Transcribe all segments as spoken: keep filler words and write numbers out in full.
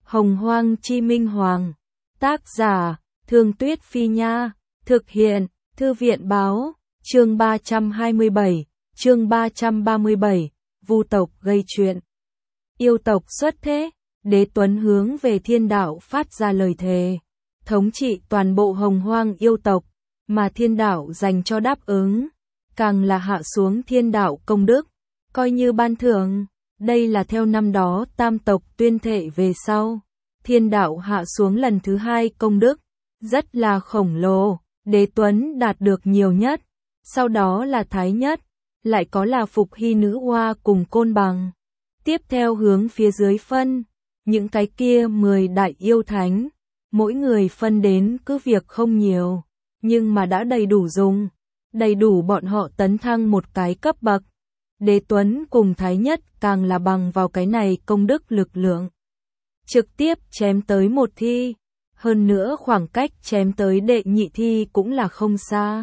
Hồng Hoang Chi Minh Hoàng. Tác giả, Thương Tuyết Phi Nha. Thực hiện, Thư viện Báo. Chương ba trăm hai mươi bảy, chương ba trăm ba mươi bảy, Vu tộc gây chuyện. Yêu tộc xuất thế, Đế Tuấn hướng về thiên đạo phát ra lời thề, thống trị toàn bộ Hồng Hoang yêu tộc, mà thiên đạo dành cho đáp ứng, càng là hạ xuống thiên đạo công đức, coi như ban thưởng. Đây là theo năm đó tam tộc tuyên thệ về sau, thiên đạo hạ xuống lần thứ hai công đức, rất là khổng lồ. Đế Tuấn đạt được nhiều nhất, sau đó là Thái Nhất, lại có là Phục Hy Nữ Hoa cùng Côn Bằng. Tiếp theo hướng phía dưới phân, những cái kia mười đại yêu thánh, mỗi người phân đến cứ việc không nhiều, nhưng mà đã đầy đủ dùng, đầy đủ bọn họ tấn thăng một cái cấp bậc. Đế Tuấn cùng Thái Nhất càng là bằng vào cái này công đức lực lượng, trực tiếp chém tới một thi. Hơn nữa khoảng cách chém tới đệ nhị thi cũng là không xa.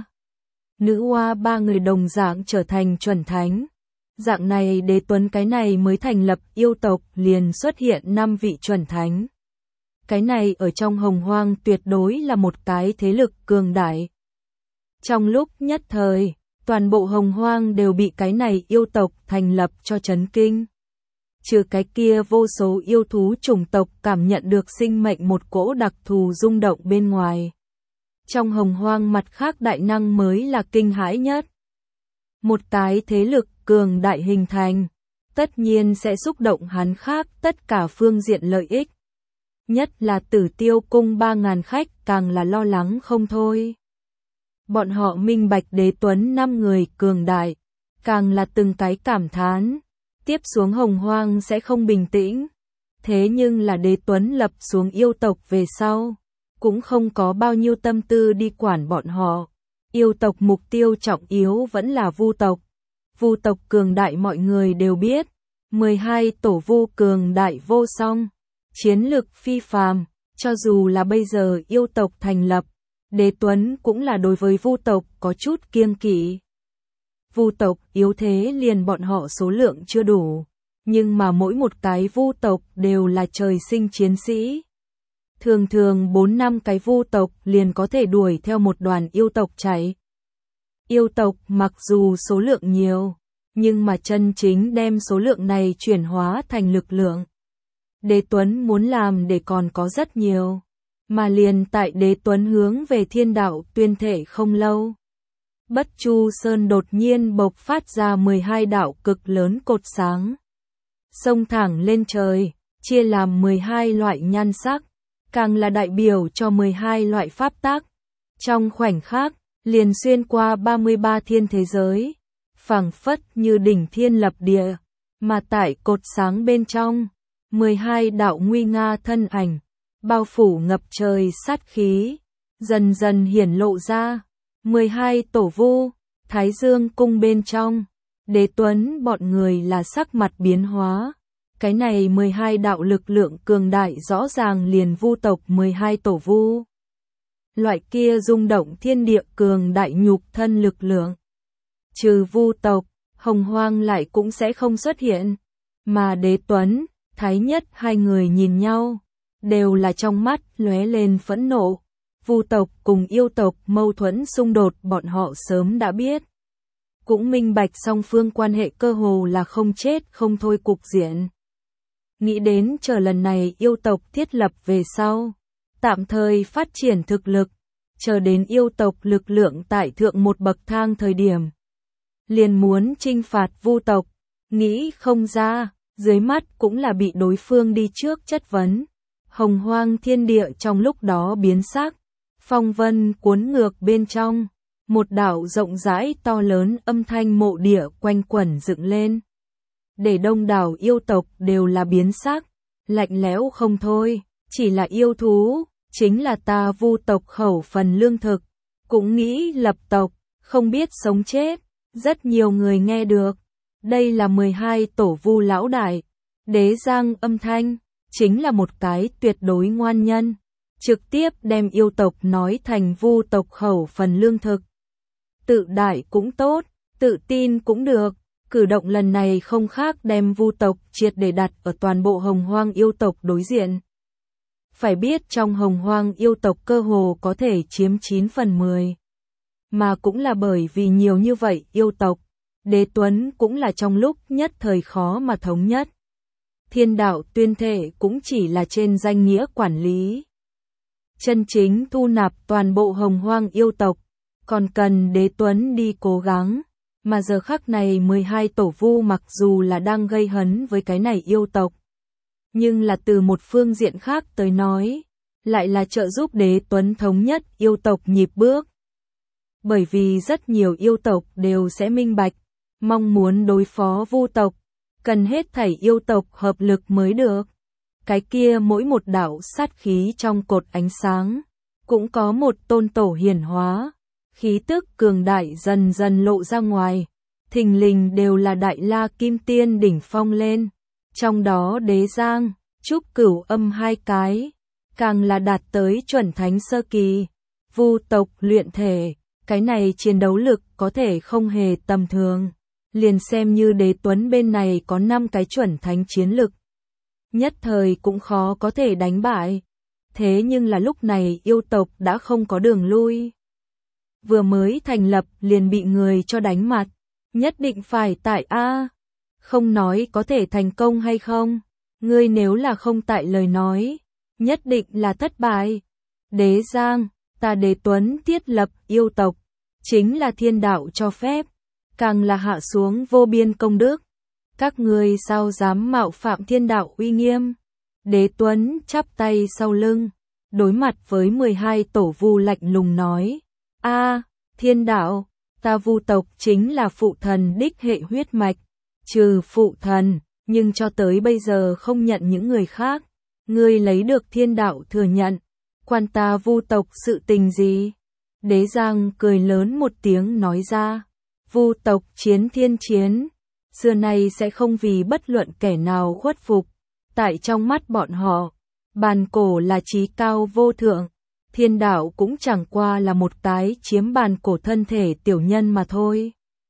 Nữ hoa ba người đồng dạng trở thành chuẩn thánh. Dạng này Đế Tuấn cái này mới thành lập yêu tộc liền xuất hiện năm vị chuẩn thánh. Cái này ở trong Hồng Hoang tuyệt đối là một cái thế lực cường đại. Trong lúc nhất thời, toàn bộ Hồng Hoang đều bị cái này yêu tộc thành lập cho chấn kinh. Trừ cái kia vô số yêu thú chủng tộc cảm nhận được sinh mệnh một cỗ đặc thù rung động bên ngoài. Trong Hồng Hoang mặt khác đại năng mới là kinh hãi nhất. Một cái thế lực cường đại hình thành, tất nhiên sẽ xúc động hắn khác tất cả phương diện lợi ích. Nhất là Tử Tiêu cung ba ngàn khách càng là lo lắng không thôi. Bọn họ minh bạch Đế Tuấn năm người cường đại, càng là từng cái cảm thán. Tiếp xuống Hồng Hoang sẽ không bình tĩnh. Thế nhưng là Đế Tuấn lập xuống yêu tộc về sau, cũng không có bao nhiêu tâm tư đi quản bọn họ. Yêu tộc mục tiêu trọng yếu vẫn là Vu tộc. Vu tộc cường đại mọi người đều biết, mười hai tổ Vu cường đại vô song, chiến lực phi phàm, cho dù là bây giờ yêu tộc thành lập, Đế Tuấn cũng là đối với Vu tộc có chút kiêng kỵ. Vu tộc yếu thế liền bọn họ số lượng chưa đủ, nhưng mà mỗi một cái Vu tộc đều là trời sinh chiến sĩ. Thường thường bốn năm cái Vu tộc liền có thể đuổi theo một đoàn yêu tộc chạy. Yêu tộc mặc dù số lượng nhiều, nhưng mà chân chính đem số lượng này chuyển hóa thành lực lượng. Đế Tuấn muốn làm để còn có rất nhiều, mà liền tại Đế Tuấn hướng về thiên đạo tuyên thệ không lâu. Bất Chu Sơn đột nhiên bộc phát ra mười hai đạo cực lớn cột sáng. Xông thẳng lên trời, chia làm mười hai loại nhan sắc, càng là đại biểu cho mười hai loại pháp tác. Trong khoảnh khắc, liền xuyên qua ba mươi ba thiên thế giới, phảng phất như đỉnh thiên lập địa, mà tại cột sáng bên trong, mười hai đạo nguy nga thân ảnh, bao phủ ngập trời sát khí, dần dần hiển lộ ra. mười hai tổ Vu, Thái Dương cung bên trong, Đế Tuấn bọn người là sắc mặt biến hóa. Cái này mười hai đạo lực lượng cường đại rõ ràng liền Vu tộc mười hai tổ Vu. Loại kia rung động thiên địa cường đại nhục thân lực lượng. Trừ Vu tộc, Hồng Hoang lại cũng sẽ không xuất hiện. Mà Đế Tuấn, Thái Nhất hai người nhìn nhau, đều là trong mắt lóe lên phẫn nộ. Vu tộc cùng yêu tộc mâu thuẫn xung đột bọn họ sớm đã biết. Cũng minh bạch song phương quan hệ cơ hồ là không chết không thôi cục diện. Nghĩ đến chờ lần này yêu tộc thiết lập về sau, tạm thời phát triển thực lực, chờ đến yêu tộc lực lượng tại thượng một bậc thang thời điểm. Liền muốn chinh phạt Vu tộc, nghĩ không ra, dưới mắt cũng là bị đối phương đi trước chất vấn. Hồng Hoang thiên địa trong lúc đó biến sắc. Phong vân cuốn ngược bên trong, một đạo rộng rãi to lớn âm thanh mộ địa quanh quẩn dựng lên. Để đông đảo yêu tộc đều là biến sắc, lạnh lẽo không thôi, chỉ là yêu thú, chính là ta Vu tộc khẩu phần lương thực, cũng nghĩ lập tộc, không biết sống chết. Rất nhiều người nghe được, đây là mười hai tổ Vu lão đại, Đế Giang âm thanh, chính là một cái tuyệt đối ngoan nhân. Trực tiếp đem yêu tộc nói thành Vu tộc khẩu phần lương thực. Tự đại cũng tốt, tự tin cũng được, cử động lần này không khác đem Vu tộc triệt để đặt ở toàn bộ Hồng Hoang yêu tộc đối diện. Phải biết trong Hồng Hoang yêu tộc cơ hồ có thể chiếm chín phần mười. Mà cũng là bởi vì nhiều như vậy yêu tộc, Đế Tuấn cũng là trong lúc nhất thời khó mà thống nhất. Thiên đạo tuyên thệ cũng chỉ là trên danh nghĩa quản lý. Chân chính thu nạp toàn bộ Hồng Hoang yêu tộc, còn cần Đế Tuấn đi cố gắng. Mà giờ khắc này mười hai tổ vu mặc dù là đang gây hấn với cái này yêu tộc, nhưng là từ một phương diện khác tới nói, lại là trợ giúp Đế Tuấn thống nhất yêu tộc nhịp bước. Bởi vì rất nhiều yêu tộc đều sẽ minh bạch, mong muốn đối phó vu tộc, cần hết thảy yêu tộc hợp lực mới được. Cái kia mỗi một đạo sát khí trong cột ánh sáng, cũng có một tôn tổ hiển hóa, khí tức cường đại dần dần lộ ra ngoài, thình lình đều là đại la kim tiên đỉnh phong lên, trong đó Đế Giang, Trúc Cửu Âm hai cái, càng là đạt tới chuẩn thánh sơ kỳ, vu tộc luyện thể, cái này chiến đấu lực có thể không hề tầm thường, liền xem như Đế Tuấn bên này có năm cái chuẩn thánh chiến lực, nhất thời cũng khó có thể đánh bại. Thế nhưng là lúc này yêu tộc đã không có đường lui. Vừa mới thành lập liền bị người cho đánh mặt, nhất định phải tại A. Không nói có thể thành công hay không, ngươi nếu là không tại lời nói, nhất định là thất bại. Đế Giang, ta Đế Tuấn thiết lập yêu tộc, chính là thiên đạo cho phép, càng là hạ xuống vô biên công đức. Các ngươi sao dám mạo phạm thiên đạo uy nghiêm? Đế Tuấn chắp tay sau lưng, đối mặt với mười hai tổ vu lạnh lùng nói, a thiên đạo, ta vu tộc chính là phụ thần đích hệ huyết mạch, trừ phụ thần, nhưng cho tới bây giờ không nhận những người khác, ngươi lấy được thiên đạo thừa nhận, quan ta vu tộc sự tình gì? Đế Giang cười lớn một tiếng nói ra, vu tộc chiến thiên chiến, xưa nay sẽ không vì bất luận kẻ nào khuất phục, tại trong mắt bọn họ, bàn cổ là chí cao vô thượng, thiên đạo cũng chẳng qua là một cái chiếm bàn cổ thân thể tiểu nhân mà thôi.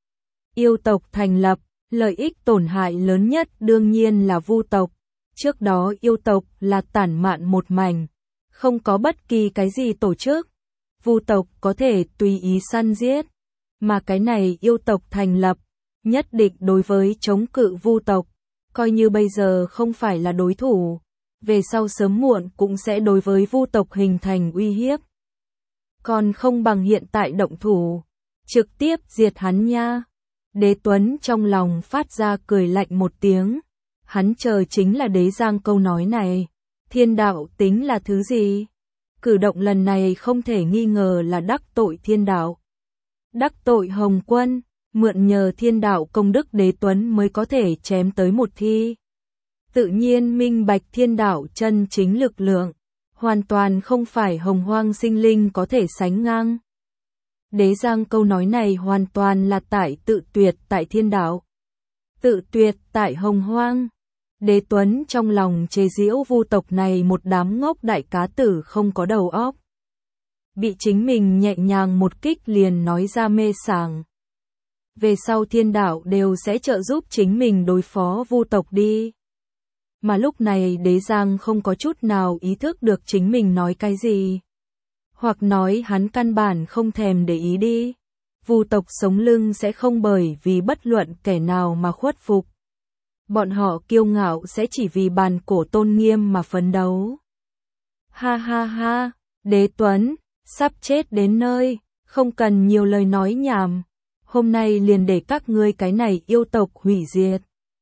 Yêu tộc thành lập, lợi ích tổn hại lớn nhất đương nhiên là vu tộc, trước đó yêu tộc là tản mạn một mảnh, không có bất kỳ cái gì tổ chức, vu tộc có thể tùy ý săn giết, mà cái này yêu tộc thành lập, nhất định đối với chống cự vu tộc, coi như bây giờ không phải là đối thủ, về sau sớm muộn cũng sẽ đối với vu tộc hình thành uy hiếp. Còn không bằng hiện tại động thủ, trực tiếp diệt hắn nha. Đế Tuấn trong lòng phát ra cười lạnh một tiếng, hắn chờ chính là Đế Giang câu nói này, thiên đạo tính là thứ gì? Cử động lần này không thể nghi ngờ là đắc tội thiên đạo. Đắc tội Hồng Quân, mượn nhờ thiên đạo công đức Đế Tuấn mới có thể chém tới một thi. Tự nhiên minh bạch thiên đạo chân chính lực lượng, hoàn toàn không phải Hồng Hoang sinh linh có thể sánh ngang. Đế Giang câu nói này hoàn toàn là tại tự tuyệt tại thiên đạo, tự tuyệt tại Hồng Hoang. Đế Tuấn trong lòng chế giễu vu tộc này một đám ngốc đại cá tử không có đầu óc. Bị chính mình nhẹ nhàng một kích liền nói ra mê sảng. Về sau thiên đạo đều sẽ trợ giúp chính mình đối phó vu tộc đi. Mà lúc này Đế Giang không có chút nào ý thức được chính mình nói cái gì. Hoặc nói hắn căn bản không thèm để ý đi. Vu tộc sống lưng sẽ không bởi vì bất luận kẻ nào mà khuất phục. Bọn họ kiêu ngạo sẽ chỉ vì bàn cổ tôn nghiêm mà phấn đấu. Ha ha ha, Đế Tuấn, sắp chết đến nơi, không cần nhiều lời nói nhảm. Hôm nay liền để các ngươi cái này yêu tộc hủy diệt.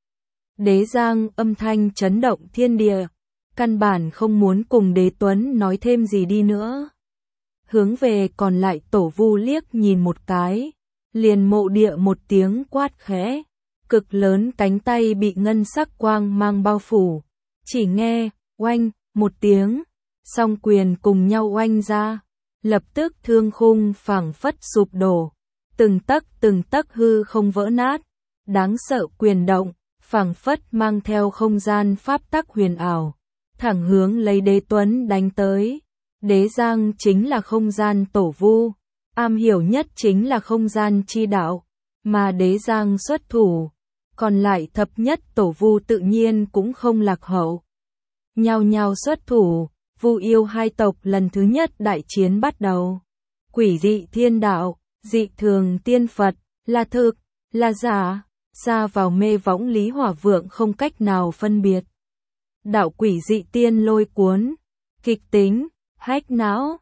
Đế Giang âm thanh chấn động thiên địa, căn bản không muốn cùng Đế Tuấn nói thêm gì đi nữa. Hướng về còn lại tổ vu liếc nhìn một cái, liền mộ địa một tiếng quát khẽ, cực lớn cánh tay bị ngân sắc quang mang bao phủ, chỉ nghe, oanh, một tiếng, song quyền cùng nhau oanh ra, lập tức thương khung phảng phất sụp đổ, từng tấc từng tấc hư không vỡ nát, đáng sợ quyền động, phảng phất mang theo không gian pháp tắc huyền ảo, thẳng hướng lấy Đế Tuấn đánh tới. Đế Giang chính là không gian tổ vu, am hiểu nhất chính là không gian chi đạo, mà Đế Giang xuất thủ, còn lại thập nhất tổ vu tự nhiên cũng không lạc hậu. Nhao nhao xuất thủ, Vu yêu hai tộc lần thứ nhất đại chiến bắt đầu. Quỷ dị thiên đạo, dị thường tiên Phật, là thực, là giả, xa vào mê võng Lý Hỏa Vượng không cách nào phân biệt. Đạo quỷ dị tiên lôi cuốn, kịch tính, hách não,